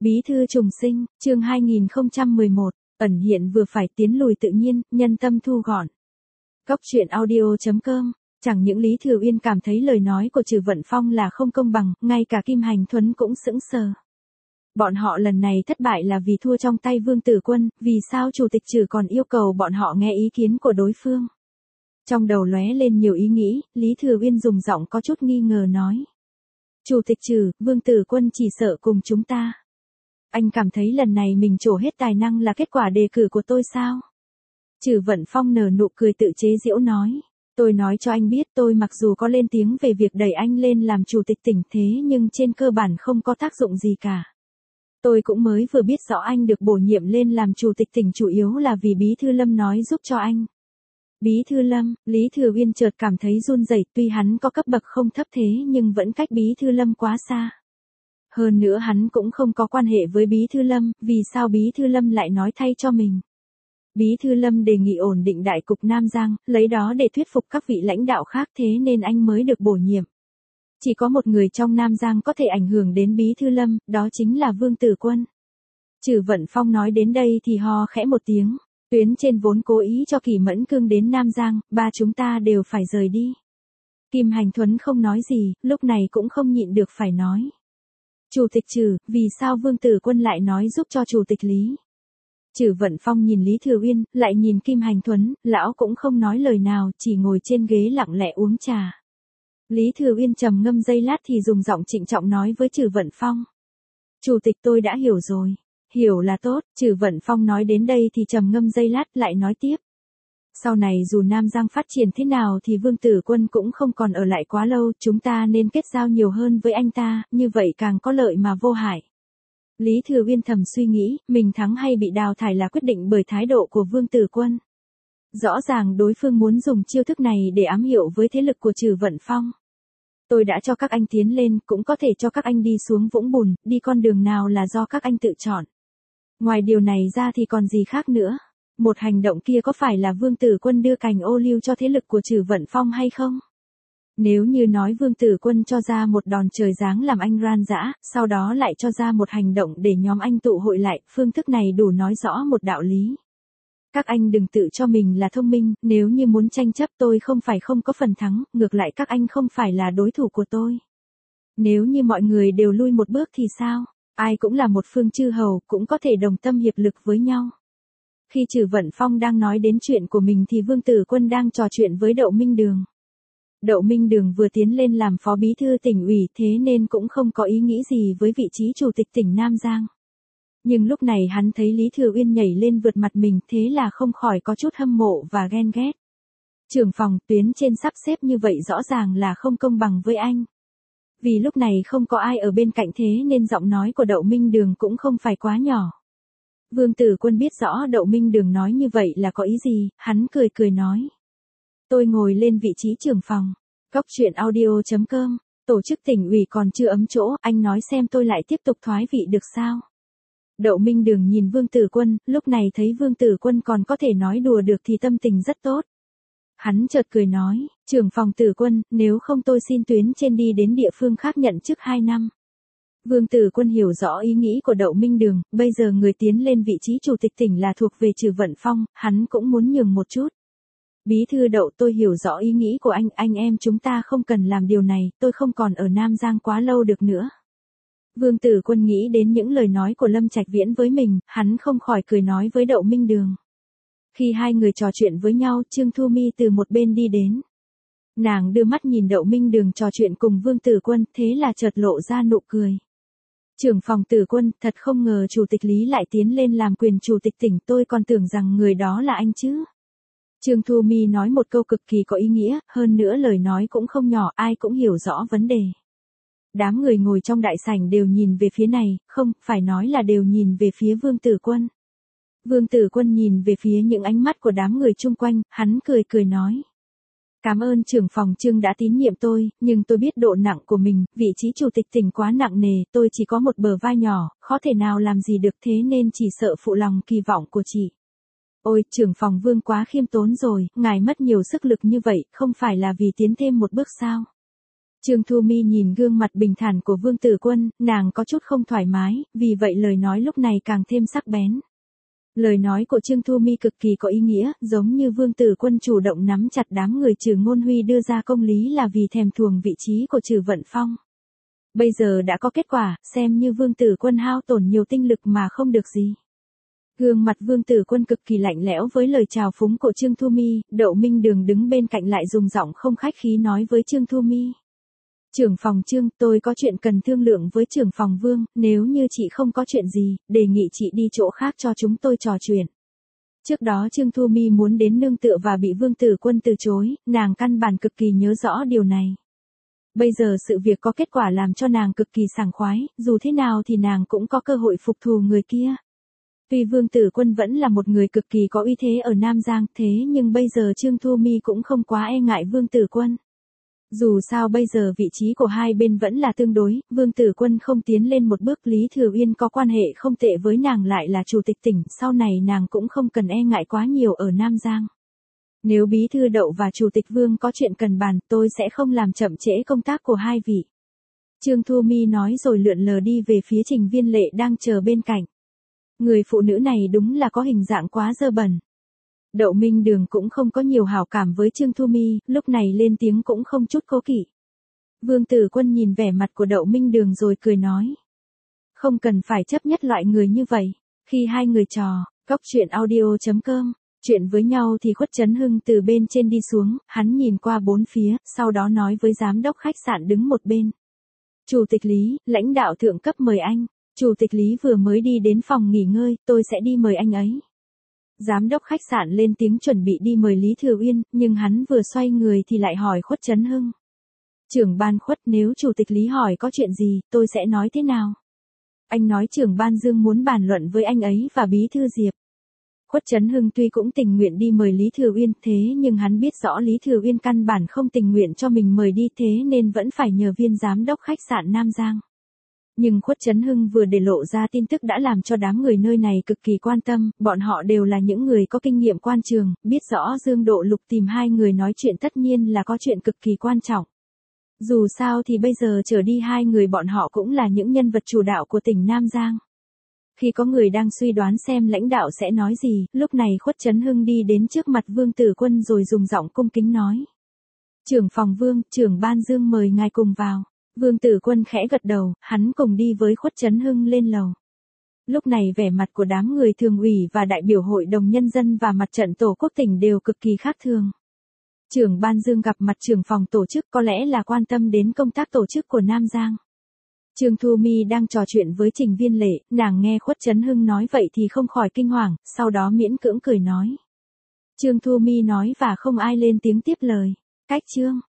Bí thư trùng sinh, chương 2011, ẩn hiện vừa phải tiến lùi tự nhiên, nhân tâm thu gọn. Góc truyện audio.com, chẳng những Lý Thừa Uyên cảm thấy lời nói của Trừ Vận Phong là không công bằng, ngay cả Kim Hành Thuấn cũng sững sờ. Bọn họ lần này thất bại là vì thua trong tay Vương Tử Quân, vì sao Chủ tịch Trừ còn yêu cầu bọn họ nghe ý kiến của đối phương. Trong đầu lóe lên nhiều ý nghĩ, Lý Thừa Uyên dùng giọng có chút nghi ngờ nói. Chủ tịch Trừ, Vương Tử Quân chỉ sợ cùng chúng ta. Anh cảm thấy lần này mình trổ hết tài năng là kết quả đề cử của tôi sao? Trừ Vận Phong nở nụ cười tự chế giễu nói. Tôi nói cho anh biết tôi mặc dù có lên tiếng về việc đẩy anh lên làm chủ tịch tỉnh thế nhưng trên cơ bản không có tác dụng gì cả. Tôi cũng mới vừa biết rõ anh được bổ nhiệm lên làm chủ tịch tỉnh chủ yếu là vì Bí Thư Lâm nói giúp cho anh. Bí Thư Lâm, Lý Thừa Uyên chợt cảm thấy run rẩy, tuy hắn có cấp bậc không thấp thế nhưng vẫn cách Bí Thư Lâm quá xa. Hơn nữa hắn cũng không có quan hệ với Bí Thư Lâm, vì sao Bí Thư Lâm lại nói thay cho mình. Bí Thư Lâm đề nghị ổn định đại cục Nam Giang, lấy đó để thuyết phục các vị lãnh đạo khác thế nên anh mới được bổ nhiệm. Chỉ có một người trong Nam Giang có thể ảnh hưởng đến Bí Thư Lâm, đó chính là Vương Tử Quân. Trừ Vận Phong nói đến đây thì ho khẽ một tiếng, tuyến trên vốn cố ý cho Kỷ Mẫn Cương đến Nam Giang, ba chúng ta đều phải rời đi. Kim Hành Thuấn không nói gì, lúc này cũng không nhịn được phải nói. Chủ tịch Trừ, vì sao Vương Tử Quân lại nói giúp cho Chủ tịch Lý? Trừ Vận Phong nhìn Lý Thừa Uyên, lại nhìn Kim Hành Thuấn, lão cũng không nói lời nào, chỉ ngồi trên ghế lặng lẽ uống trà. Lý Thừa Uyên trầm ngâm giây lát thì dùng giọng trịnh trọng nói với Trừ Vận Phong. Chủ tịch tôi đã hiểu rồi. Hiểu là tốt, Trừ Vận Phong nói đến đây thì trầm ngâm giây lát lại nói tiếp. Sau này dù Nam Giang phát triển thế nào thì Vương Tử Quân cũng không còn ở lại quá lâu, chúng ta nên kết giao nhiều hơn với anh ta, như vậy càng có lợi mà vô hại. Lý Thừa Uyên thầm suy nghĩ, mình thắng hay bị đào thải là quyết định bởi thái độ của Vương Tử Quân. Rõ ràng đối phương muốn dùng chiêu thức này để ám hiệu với thế lực của Trừ Vận Phong. Tôi đã cho các anh tiến lên, cũng có thể cho các anh đi xuống vũng bùn, đi con đường nào là do các anh tự chọn. Ngoài điều này ra thì còn gì khác nữa. Một hành động kia có phải là Vương Tử Quân đưa cành ô liu cho thế lực của Trừ Vận Phong hay không? Nếu như nói Vương Tử Quân cho ra một đòn trời giáng làm anh ran dã, sau đó lại cho ra một hành động để nhóm anh tụ hội lại, phương thức này đủ nói rõ một đạo lý. Các anh đừng tự cho mình là thông minh, nếu như muốn tranh chấp tôi không phải không có phần thắng, ngược lại các anh không phải là đối thủ của tôi. Nếu như mọi người đều lui một bước thì sao? Ai cũng là một phương chư hầu, cũng có thể đồng tâm hiệp lực với nhau. Khi Trừ Vận Phong đang nói đến chuyện của mình thì Vương Tử Quân đang trò chuyện với Đậu Minh Đường. Đậu Minh Đường vừa tiến lên làm phó bí thư tỉnh ủy thế nên cũng không có ý nghĩ gì với vị trí chủ tịch tỉnh Nam Giang. Nhưng lúc này hắn thấy Lý Thừa Uyên nhảy lên vượt mặt mình thế là không khỏi có chút hâm mộ và ghen ghét. Trưởng phòng tuyến trên sắp xếp như vậy rõ ràng là không công bằng với anh. Vì lúc này không có ai ở bên cạnh thế nên giọng nói của Đậu Minh Đường cũng không phải quá nhỏ. Vương Tử Quân biết rõ Đậu Minh Đường nói như vậy là có ý gì, hắn cười cười nói. Tôi ngồi lên vị trí trưởng phòng. Góc truyện audio.com, tổ chức tỉnh ủy còn chưa ấm chỗ, anh nói xem tôi lại tiếp tục thoái vị được sao? Đậu Minh Đường nhìn Vương Tử Quân, lúc này thấy Vương Tử Quân còn có thể nói đùa được thì tâm tình rất tốt. Hắn chợt cười nói, trưởng phòng Tử Quân, nếu không tôi xin tuyến trên đi đến địa phương khác nhận chức 2 năm. Vương Tử Quân hiểu rõ ý nghĩ của Đậu Minh Đường, bây giờ người tiến lên vị trí chủ tịch tỉnh là thuộc về Trừ Vận Phong, hắn cũng muốn nhường một chút. Bí thư Đậu, tôi hiểu rõ ý nghĩ của anh em chúng ta không cần làm điều này, tôi không còn ở Nam Giang quá lâu được nữa. Vương Tử Quân nghĩ đến những lời nói của Lâm Trạch Viễn với mình, hắn không khỏi cười nói với Đậu Minh Đường. Khi hai người trò chuyện với nhau, Trương Thu Mi từ một bên đi đến. Nàng đưa mắt nhìn Đậu Minh Đường trò chuyện cùng Vương Tử Quân, thế là chợt lộ ra nụ cười. Trưởng phòng Tử Quân, thật không ngờ chủ tịch Lý lại tiến lên làm quyền chủ tịch tỉnh, tôi còn tưởng rằng người đó là anh chứ. Trương Thu Mi nói một câu cực kỳ có ý nghĩa, hơn nữa lời nói cũng không nhỏ, ai cũng hiểu rõ vấn đề. Đám người ngồi trong đại sảnh đều nhìn về phía này, không, phải nói là đều nhìn về phía Vương Tử Quân. Vương Tử Quân nhìn về phía những ánh mắt của đám người chung quanh, hắn cười cười nói. Cảm ơn trưởng phòng Trương đã tín nhiệm tôi, nhưng tôi biết độ nặng của mình, vị trí chủ tịch tỉnh quá nặng nề, tôi chỉ có một bờ vai nhỏ, khó thể nào làm gì được thế nên chỉ sợ phụ lòng kỳ vọng của chị. Ôi, trưởng phòng Vương quá khiêm tốn rồi, ngài mất nhiều sức lực như vậy, không phải là vì tiến thêm một bước sao? Trương Thu Mi nhìn gương mặt bình thản của Vương Tử Quân, nàng có chút không thoải mái, vì vậy lời nói lúc này càng thêm sắc bén. Lời nói của Trương Thu Mi cực kỳ có ý nghĩa, giống như Vương Tử Quân chủ động nắm chặt đám người Trừ Ngôn Huy đưa ra công lý là vì thèm thuồng vị trí của Trừ Vận Phong. Bây giờ đã có kết quả, xem như Vương Tử Quân hao tổn nhiều tinh lực mà không được gì. Gương mặt Vương Tử Quân cực kỳ lạnh lẽo với lời chào phúng của Trương Thu Mi, Đậu Minh Đường đứng bên cạnh lại dùng giọng không khách khí nói với Trương Thu Mi. Trưởng phòng Trương, tôi có chuyện cần thương lượng với trưởng phòng Vương, nếu như chị không có chuyện gì, đề nghị chị đi chỗ khác cho chúng tôi trò chuyện. Trước đó Trương Thu Mi muốn đến nương tựa và bị Vương Tử Quân từ chối, nàng căn bản cực kỳ nhớ rõ điều này. Bây giờ sự việc có kết quả làm cho nàng cực kỳ sảng khoái, dù thế nào thì nàng cũng có cơ hội phục thù người kia. Tuy Vương Tử Quân vẫn là một người cực kỳ có uy thế ở Nam Giang, thế nhưng bây giờ Trương Thu Mi cũng không quá e ngại Vương Tử Quân. Dù sao bây giờ vị trí của hai bên vẫn là tương đối, Vương Tử Quân không tiến lên một bước, Lý Thừa Uyên có quan hệ không tệ với nàng lại là chủ tịch tỉnh, sau này nàng cũng không cần e ngại quá nhiều ở Nam Giang. Nếu bí thư Đậu và chủ tịch Vương có chuyện cần bàn, tôi sẽ không làm chậm trễ công tác của hai vị. Trương Thu Mi nói rồi lượn lờ đi về phía Trình Viên Lệ đang chờ bên cạnh. Người phụ nữ này đúng là có hình dạng quá dơ bẩn. Đậu Minh Đường cũng không có nhiều hảo cảm với Trương Thu Mi, lúc này lên tiếng cũng không chút cố kỵ. Vương Tử Quân nhìn vẻ mặt của Đậu Minh Đường rồi cười nói. Không cần phải chấp nhất loại người như vậy. Khi hai người trò, cóc truyện audio.com, chuyện với nhau thì Khuất Trấn Hưng từ bên trên đi xuống, hắn nhìn qua bốn phía, sau đó nói với giám đốc khách sạn đứng một bên. Chủ tịch Lý, lãnh đạo thượng cấp mời anh. Chủ tịch Lý vừa mới đi đến phòng nghỉ ngơi, tôi sẽ đi mời anh ấy. Giám đốc khách sạn lên tiếng chuẩn bị đi mời Lý Thừa Uyên, nhưng hắn vừa xoay người thì lại hỏi Khuất Trấn Hưng. Trưởng ban Khuất, nếu chủ tịch Lý hỏi có chuyện gì, tôi sẽ nói thế nào? Anh nói trưởng ban Dương muốn bàn luận với anh ấy và bí thư Diệp. Khuất Trấn Hưng tuy cũng tình nguyện đi mời Lý Thừa Uyên, thế nhưng hắn biết rõ Lý Thừa Uyên căn bản không tình nguyện cho mình mời đi, thế nên vẫn phải nhờ viên giám đốc khách sạn Nam Giang. Nhưng Khuất Trấn Hưng vừa để lộ ra tin tức đã làm cho đám người nơi này cực kỳ quan tâm, bọn họ đều là những người có kinh nghiệm quan trường, biết rõ Dương Độ Lục tìm hai người nói chuyện tất nhiên là có chuyện cực kỳ quan trọng. Dù sao thì bây giờ trở đi hai người bọn họ cũng là những nhân vật chủ đạo của tỉnh Nam Giang. Khi có người đang suy đoán xem lãnh đạo sẽ nói gì, lúc này Khuất Trấn Hưng đi đến trước mặt Vương Tử Quân rồi dùng giọng cung kính nói. Trưởng phòng Vương, trưởng ban Dương mời ngài cùng vào. Vương Tử Quân khẽ gật đầu, hắn cùng đi với Khuất Trấn Hưng lên lầu. Lúc này vẻ mặt của đám người thường ủy và đại biểu hội đồng nhân dân và mặt trận tổ quốc tỉnh đều cực kỳ khác thường. Trưởng ban Dương gặp mặt trưởng phòng tổ chức có lẽ là quan tâm đến công tác tổ chức của Nam Giang. Trương Thu Mi đang trò chuyện với Trình Viên Lệ, nàng nghe Khuất Trấn Hưng nói vậy thì không khỏi kinh hoàng, sau đó miễn cưỡng cười nói. Trương Thu Mi nói và không ai lên tiếng tiếp lời. Cách Trương